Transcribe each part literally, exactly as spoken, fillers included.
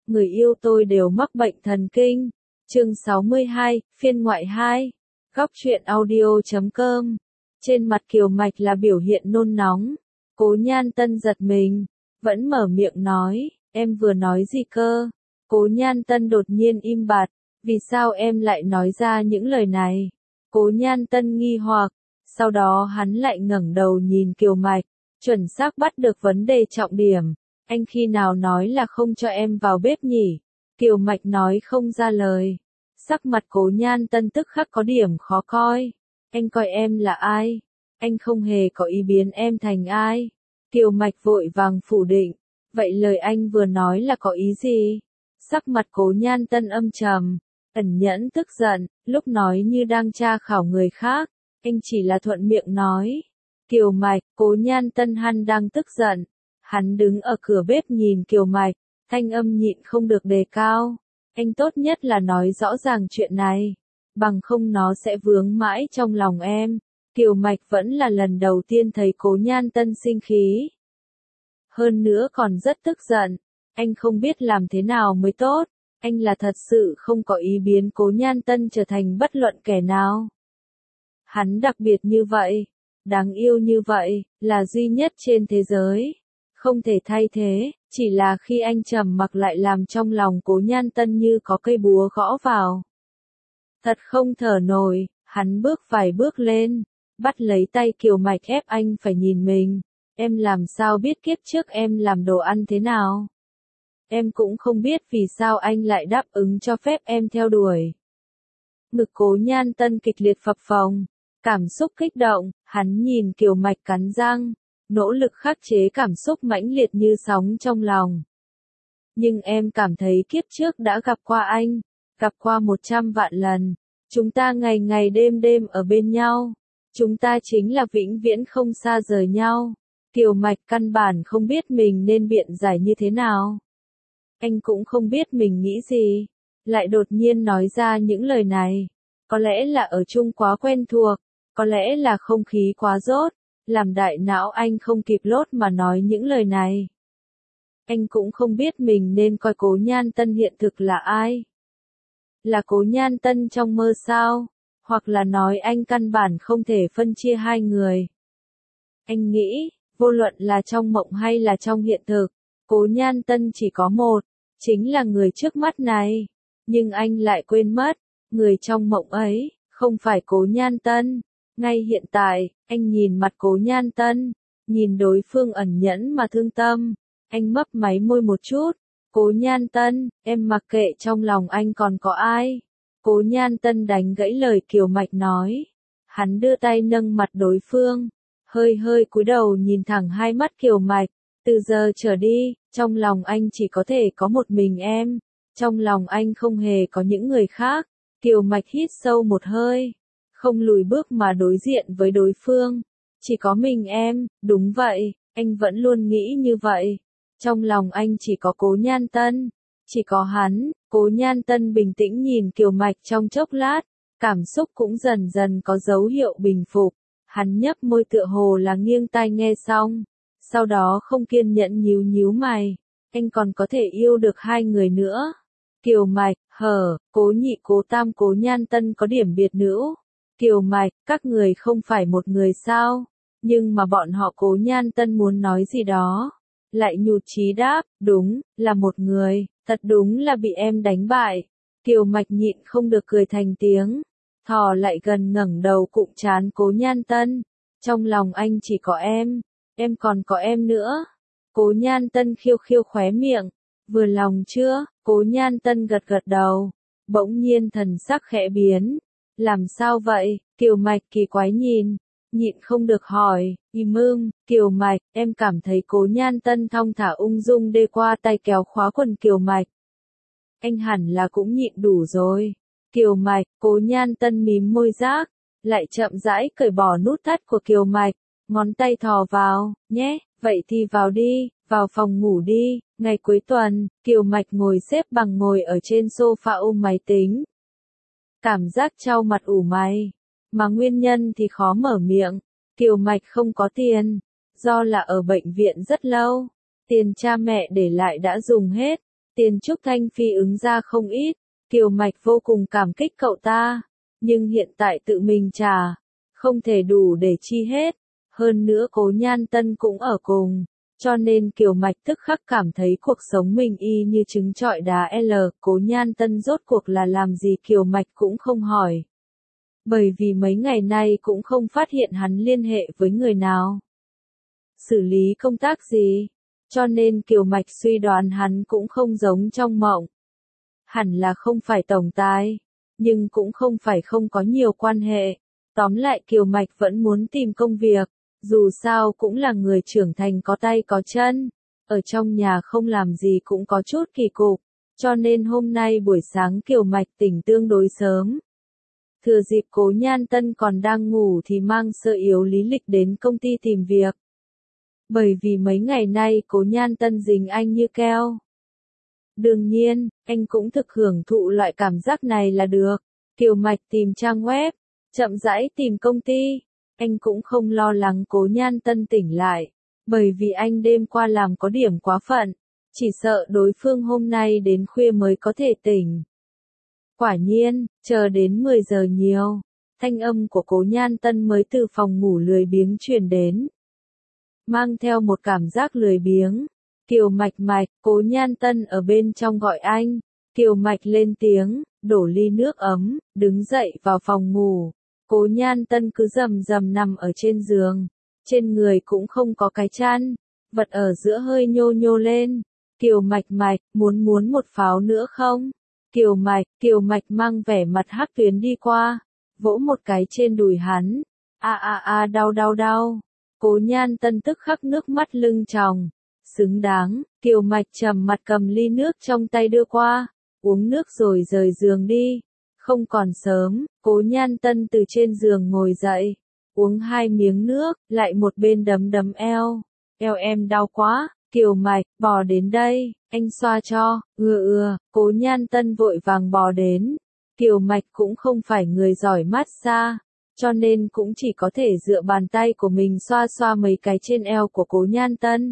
người yêu tôi đều mắc bệnh thần kinh. Chương sáu mươi hai, phiên ngoại hai. Góc truyện audio chấm com. Trên mặt Kiều Mạch là biểu hiện nôn nóng. Cố Nhan Tân giật mình, vẫn mở miệng nói, em vừa nói gì cơ? Cố Nhan Tân đột nhiên im bặt, vì sao em lại nói ra những lời này? Cố Nhan Tân nghi hoặc, sau đó hắn lại ngẩng đầu nhìn Kiều Mạch, chuẩn xác bắt được vấn đề trọng điểm. Anh khi nào nói là không cho em vào bếp nhỉ? Kiều Mạch nói không ra lời. Sắc mặt Cố Nhan Tân tức khắc có điểm khó coi. Anh coi em là ai? Anh không hề có ý biến em thành ai. Kiều Mạch vội vàng phủ định. Vậy lời anh vừa nói là có ý gì? Sắc mặt Cố Nhan Tân âm trầm, ẩn nhẫn tức giận, lúc nói như đang tra khảo người khác. Anh chỉ là thuận miệng nói. Kiều Mạch, Cố Nhan Tân hắn đang tức giận. Hắn đứng ở cửa bếp nhìn Kiều Mạch, thanh âm nhịn không được đề cao. Anh tốt nhất là nói rõ ràng chuyện này, bằng không nó sẽ vướng mãi trong lòng em. Kiều Mạch vẫn là lần đầu tiên thấy Cố Nhan Tân sinh khí. Hơn nữa còn rất tức giận, anh không biết làm thế nào mới tốt, anh là thật sự không có ý biến Cố Nhan Tân trở thành bất luận kẻ nào. Hắn đặc biệt như vậy, đáng yêu như vậy, là duy nhất trên thế giới. Không thể thay thế, chỉ là khi anh trầm mặc lại làm trong lòng Cố Nhan Tân như có cây búa gõ vào. Thật không thở nổi, hắn bước vài bước lên, bắt lấy tay Kiều Mạch ép anh phải nhìn mình. Em làm sao biết kiếp trước em làm đồ ăn thế nào? Em cũng không biết vì sao anh lại đáp ứng cho phép em theo đuổi. Ngực Cố Nhan Tân kịch liệt phập phồng, cảm xúc kích động, hắn nhìn Kiều Mạch cắn răng, nỗ lực khắc chế cảm xúc mãnh liệt như sóng trong lòng. Nhưng em cảm thấy kiếp trước đã gặp qua anh, gặp qua một trăm vạn lần, chúng ta ngày ngày đêm đêm ở bên nhau, chúng ta chính là vĩnh viễn không xa rời nhau. Kiều Mạch căn bản không biết mình nên biện giải như thế nào. Anh cũng không biết mình nghĩ gì, lại đột nhiên nói ra những lời này. Có lẽ là ở chung quá quen thuộc, có lẽ là không khí quá dốt, làm đại não anh không kịp lốt mà nói những lời này. Anh cũng không biết mình nên coi Cố Nhan Tân hiện thực là ai. Là Cố Nhan Tân trong mơ sao? Hoặc là nói anh căn bản không thể phân chia hai người. Anh nghĩ, vô luận là trong mộng hay là trong hiện thực, Cố Nhan Tân chỉ có một, chính là người trước mắt này. Nhưng anh lại quên mất, người trong mộng ấy, không phải Cố Nhan Tân. Ngay hiện tại, anh nhìn mặt Cố Nhan Tân, nhìn đối phương ẩn nhẫn mà thương tâm, anh mấp máy môi một chút. Cố Nhan Tân, em mặc kệ trong lòng anh còn có ai. Cố Nhan Tân đánh gãy lời Kiều Mạch nói. Hắn đưa tay nâng mặt đối phương, hơi hơi cúi đầu nhìn thẳng hai mắt Kiều Mạch. Từ giờ trở đi, trong lòng anh chỉ có thể có một mình em. Trong lòng anh không hề có những người khác. Kiều Mạch hít sâu một hơi, không lùi bước mà đối diện với đối phương. Chỉ có mình em, đúng vậy, anh vẫn luôn nghĩ như vậy. Trong lòng anh chỉ có Cố Nhan Tân, chỉ có hắn. Cố Nhan Tân bình tĩnh nhìn Kiều Mạch trong chốc lát, cảm xúc cũng dần dần có dấu hiệu bình phục. Hắn nhấp môi tựa hồ là nghiêng tai nghe xong, sau đó không kiên nhẫn nhíu nhíu mày. Anh còn có thể yêu được hai người nữa. Kiều Mạch, hở, Cố Nhị Cố Tam Cố Nhan Tân có điểm biệt nữ. Kiều Mạch, các người không phải một người sao? Nhưng mà bọn họ Cố Nhan Tân muốn nói gì đó. Lại nhụt chí đáp, đúng, là một người, thật đúng là bị em đánh bại. Kiều Mạch nhịn không được cười thành tiếng, thò lại gần ngẩng đầu cụm trán Cố Nhan Tân. Trong lòng anh chỉ có em, em còn có em nữa. Cố Nhan Tân khiêu khiêu khóe miệng, vừa lòng chưa? Cố Nhan Tân gật gật đầu, bỗng nhiên thần sắc khẽ biến. Làm sao vậy? Kiều Mạch kỳ quái nhìn, nhịn không được hỏi. Im ưng, Kiều Mạch, em cảm thấy Cố Nhan Tân thong thả ung dung đê qua tay kéo khóa quần Kiều Mạch. Anh hẳn là cũng nhịn đủ rồi. Kiều Mạch, Cố Nhan Tân mím môi giác, lại chậm rãi cởi bỏ nút thắt của Kiều Mạch, ngón tay thò vào, nhé, vậy thì vào đi, vào phòng ngủ đi. Ngày cuối tuần, Kiều Mạch ngồi xếp bằng ngồi ở trên sofa ôm máy tính. Cảm giác trao mặt ủ mày, mà nguyên nhân thì khó mở miệng. Kiều Mạch không có tiền, do là ở bệnh viện rất lâu, tiền cha mẹ để lại đã dùng hết, Tiền Trúc Thanh Phi ứng ra không ít, Kiều Mạch vô cùng cảm kích cậu ta, nhưng hiện tại tự mình trả, không thể đủ để chi hết, hơn nữa Cố Nhan Tân cũng ở cùng, cho nên Kiều Mạch tức khắc cảm thấy cuộc sống mình y như trứng trọi đá L, Cố Nhan Tân rốt cuộc là làm gì Kiều Mạch cũng không hỏi. Bởi vì mấy ngày nay cũng không phát hiện hắn liên hệ với người nào, xử lý công tác gì, cho nên Kiều Mạch suy đoán hắn cũng không giống trong mộng. Hẳn là không phải tổng tài, nhưng cũng không phải không có nhiều quan hệ. Tóm lại Kiều Mạch vẫn muốn tìm công việc, dù sao cũng là người trưởng thành có tay có chân, ở trong nhà không làm gì cũng có chút kỳ cục, cho nên hôm nay buổi sáng Kiều Mạch tỉnh tương đối sớm. Thừa dịp Cố Nhan Tân còn đang ngủ thì mang Sơ Yếu lý lịch đến công ty tìm việc. Bởi vì mấy ngày nay Cố Nhan Tân dính anh như keo. Đương nhiên, anh cũng thực hưởng thụ loại cảm giác này là được. Kiều Mạch tìm trang web, chậm rãi tìm công ty. Anh cũng không lo lắng Cố Nhan Tân tỉnh lại, bởi vì anh đêm qua làm có điểm quá phận, chỉ sợ đối phương hôm nay đến khuya mới có thể tỉnh. Quả nhiên, chờ đến mười giờ nhiều, thanh âm của Cố Nhan Tân mới từ phòng ngủ lười biếng truyền đến. Mang theo một cảm giác lười biếng, Kiều Mạch Mạch, Cố Nhan Tân ở bên trong gọi anh, Kiều Mạch lên tiếng, đổ ly nước ấm, đứng dậy vào phòng ngủ. Cố Nhan Tân cứ rầm rầm nằm ở trên giường, trên người cũng không có cái chăn, vật ở giữa hơi nhô nhô lên. Kiều Mạch Mạch, muốn muốn một pháo nữa không? Kiều Mạch, Kiều Mạch mang vẻ mặt hắc tuyến đi qua, vỗ một cái trên đùi hắn. A a a đau đau đau. Cố Nhan Tân tức khắc nước mắt lưng tròng. Xứng đáng, Kiều Mạch trầm mặt cầm ly nước trong tay đưa qua, uống nước rồi rời giường đi. Không còn sớm, Cố Nhan Tân từ trên giường ngồi dậy, uống hai miếng nước, lại một bên đấm đấm eo. Eo em đau quá, Kiều Mạch, bò đến đây, anh xoa cho, ưa ưa, Cố Nhan Tân vội vàng bò đến. Kiều Mạch cũng không phải người giỏi massage, cho nên cũng chỉ có thể dựa bàn tay của mình xoa xoa mấy cái trên eo của Cố Nhan Tân.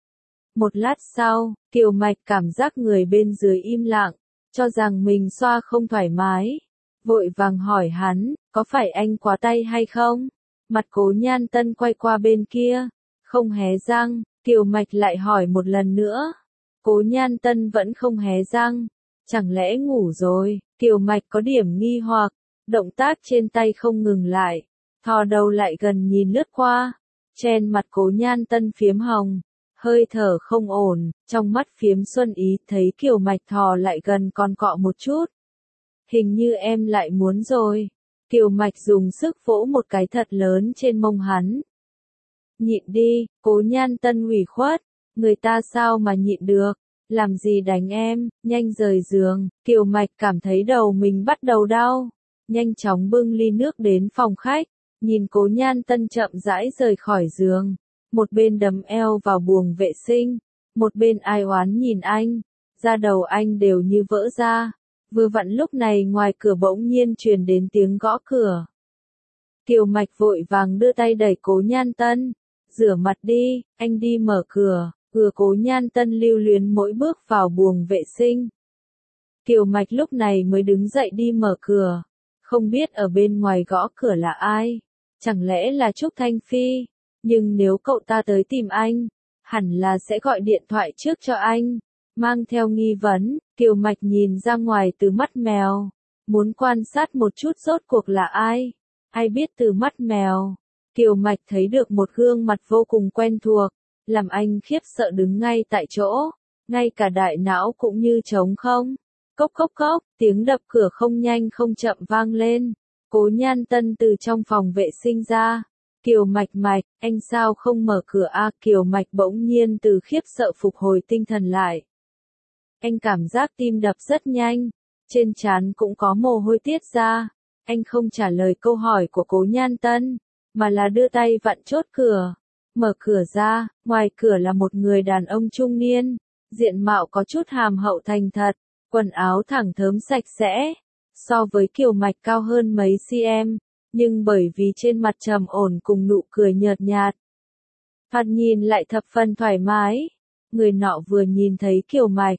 Một lát sau, Kiều Mạch cảm giác người bên dưới im lặng, cho rằng mình xoa không thoải mái. Vội vàng hỏi hắn, có phải anh quá tay hay không? Mặt Cố Nhan Tân quay qua bên kia, không hé răng, Kiều Mạch lại hỏi một lần nữa. Cố Nhan Tân vẫn không hé răng, chẳng lẽ ngủ rồi? Kiều Mạch có điểm nghi hoặc, động tác trên tay không ngừng lại, thò đầu lại gần nhìn lướt qua, trên mặt Cố Nhan Tân phiếm hồng. Hơi thở không ổn, trong mắt phiếm xuân ý thấy Kiều Mạch thò lại gần còn cọ một chút. Hình như em lại muốn rồi. Kiều Mạch dùng sức vỗ một cái thật lớn trên mông hắn. Nhịn đi, Cố Nhan Tân ủy khuất, người ta sao mà nhịn được, làm gì đánh em, nhanh rời giường. Kiều Mạch cảm thấy đầu mình bắt đầu đau, nhanh chóng bưng ly nước đến phòng khách, nhìn Cố Nhan Tân chậm rãi rời khỏi giường. Một bên đấm eo vào buồng vệ sinh, một bên ai oán nhìn anh, da đầu anh đều như vỡ ra. Vừa vặn lúc này ngoài cửa bỗng nhiên truyền đến tiếng gõ cửa. Kiều Mạch vội vàng đưa tay đẩy Cố Nhan Tân, rửa mặt đi, anh đi mở cửa. Vừa Cố Nhan Tân lưu luyến mỗi bước vào buồng vệ sinh. Kiều Mạch lúc này mới đứng dậy đi mở cửa, không biết ở bên ngoài gõ cửa là ai, chẳng lẽ là Trúc Thanh Phi. Nhưng nếu cậu ta tới tìm anh, hẳn là sẽ gọi điện thoại trước cho anh. Mang theo nghi vấn, Kiều Mạch nhìn ra ngoài từ mắt mèo, muốn quan sát một chút rốt cuộc là ai. Ai biết từ mắt mèo, Kiều Mạch thấy được một gương mặt vô cùng quen thuộc, làm anh khiếp sợ đứng ngay tại chỗ, ngay cả đại não cũng như trống không. Cốc cốc cốc, tiếng đập cửa không nhanh không chậm vang lên. Cố Nhan Tân từ trong phòng vệ sinh ra. Kiều Mạch Mạch, anh sao không mở cửa a? À, Kiều Mạch bỗng nhiên từ khiếp sợ phục hồi tinh thần lại. Anh cảm giác tim đập rất nhanh, trên trán cũng có mồ hôi tiết ra. Anh không trả lời câu hỏi của Cố Nhan Tân, mà là đưa tay vặn chốt cửa. Mở cửa ra, ngoài cửa là một người đàn ông trung niên, diện mạo có chút hàm hậu thành thật, quần áo thẳng thớm sạch sẽ, so với Kiều Mạch cao hơn mấy cm. Nhưng bởi vì trên mặt trầm ổn cùng nụ cười nhợt nhạt, thoạt nhìn lại thập phần thoải mái. Người nọ vừa nhìn thấy Kiều Mạch,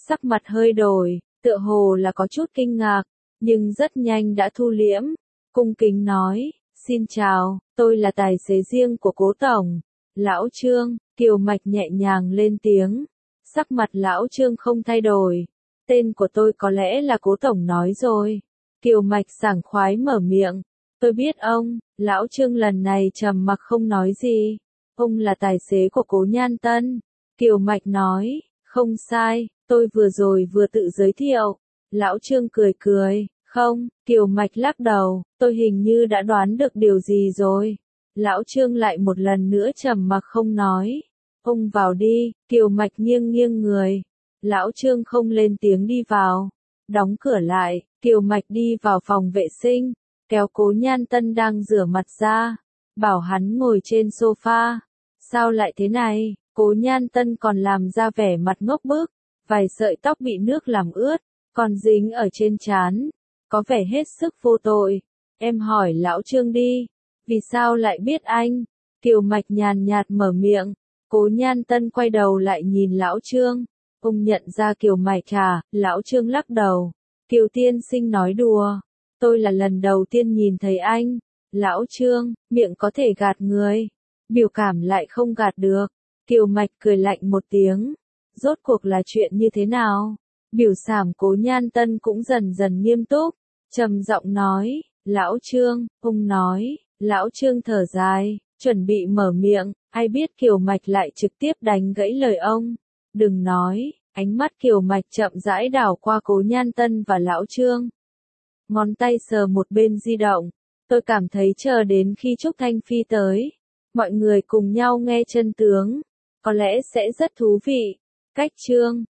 sắc mặt hơi đổi, tựa hồ là có chút kinh ngạc, nhưng rất nhanh đã thu liễm, cung kính nói, xin chào, tôi là tài xế riêng của cố tổng, lão Trương. Kiều Mạch nhẹ nhàng lên tiếng, sắc mặt lão Trương không thay đổi, tên của tôi có lẽ là cố tổng nói rồi. Kiều Mạch sảng khoái mở miệng, tôi biết ông. Lão Trương lần này trầm mặc không nói gì, ông là tài xế của cố Nhan Tân. Kiều Mạch nói, không sai, tôi vừa rồi vừa tự giới thiệu. Lão Trương cười cười, không. Kiều Mạch lắc đầu, tôi hình như đã đoán được điều gì rồi. Lão Trương lại một lần nữa trầm mặc không nói. Ông vào đi. Kiều Mạch nghiêng nghiêng người. Lão Trương không lên tiếng đi vào. Đóng cửa lại, Kiều Mạch đi vào phòng vệ sinh, kéo cố Nhan Tân đang rửa mặt ra, bảo hắn ngồi trên sofa. Sao lại thế này? Cố Nhan Tân còn làm ra vẻ mặt ngốc bức, vài sợi tóc bị nước làm ướt, còn dính ở trên trán, có vẻ hết sức vô tội. Em hỏi lão Trương đi, vì sao lại biết anh? Kiều Mạch nhàn nhạt mở miệng. Cố Nhan Tân quay đầu lại nhìn lão Trương. Ông nhận ra Kiều Mạch à? Lão Trương lắc đầu. Kiều tiên sinh nói đùa. Tôi là lần đầu tiên nhìn thấy anh. Lão Trương, miệng có thể gạt người, biểu cảm lại không gạt được. Kiều Mạch cười lạnh một tiếng. Rốt cuộc là chuyện như thế nào? Biểu cảm Cố Nhan Tân cũng dần dần nghiêm túc, trầm giọng nói, lão Trương, ông nói. Lão Trương thở dài, chuẩn bị mở miệng, ai biết Kiều Mạch lại trực tiếp đánh gãy lời ông. Đừng nói. Ánh mắt Kiều Mạch chậm rãi đảo qua Cố Nhan Tân và lão Trương. Ngón tay sờ một bên di động. Tôi cảm thấy chờ đến khi Trúc Thanh Phi tới, mọi người cùng nhau nghe chân tướng, có lẽ sẽ rất thú vị. Cách Trương.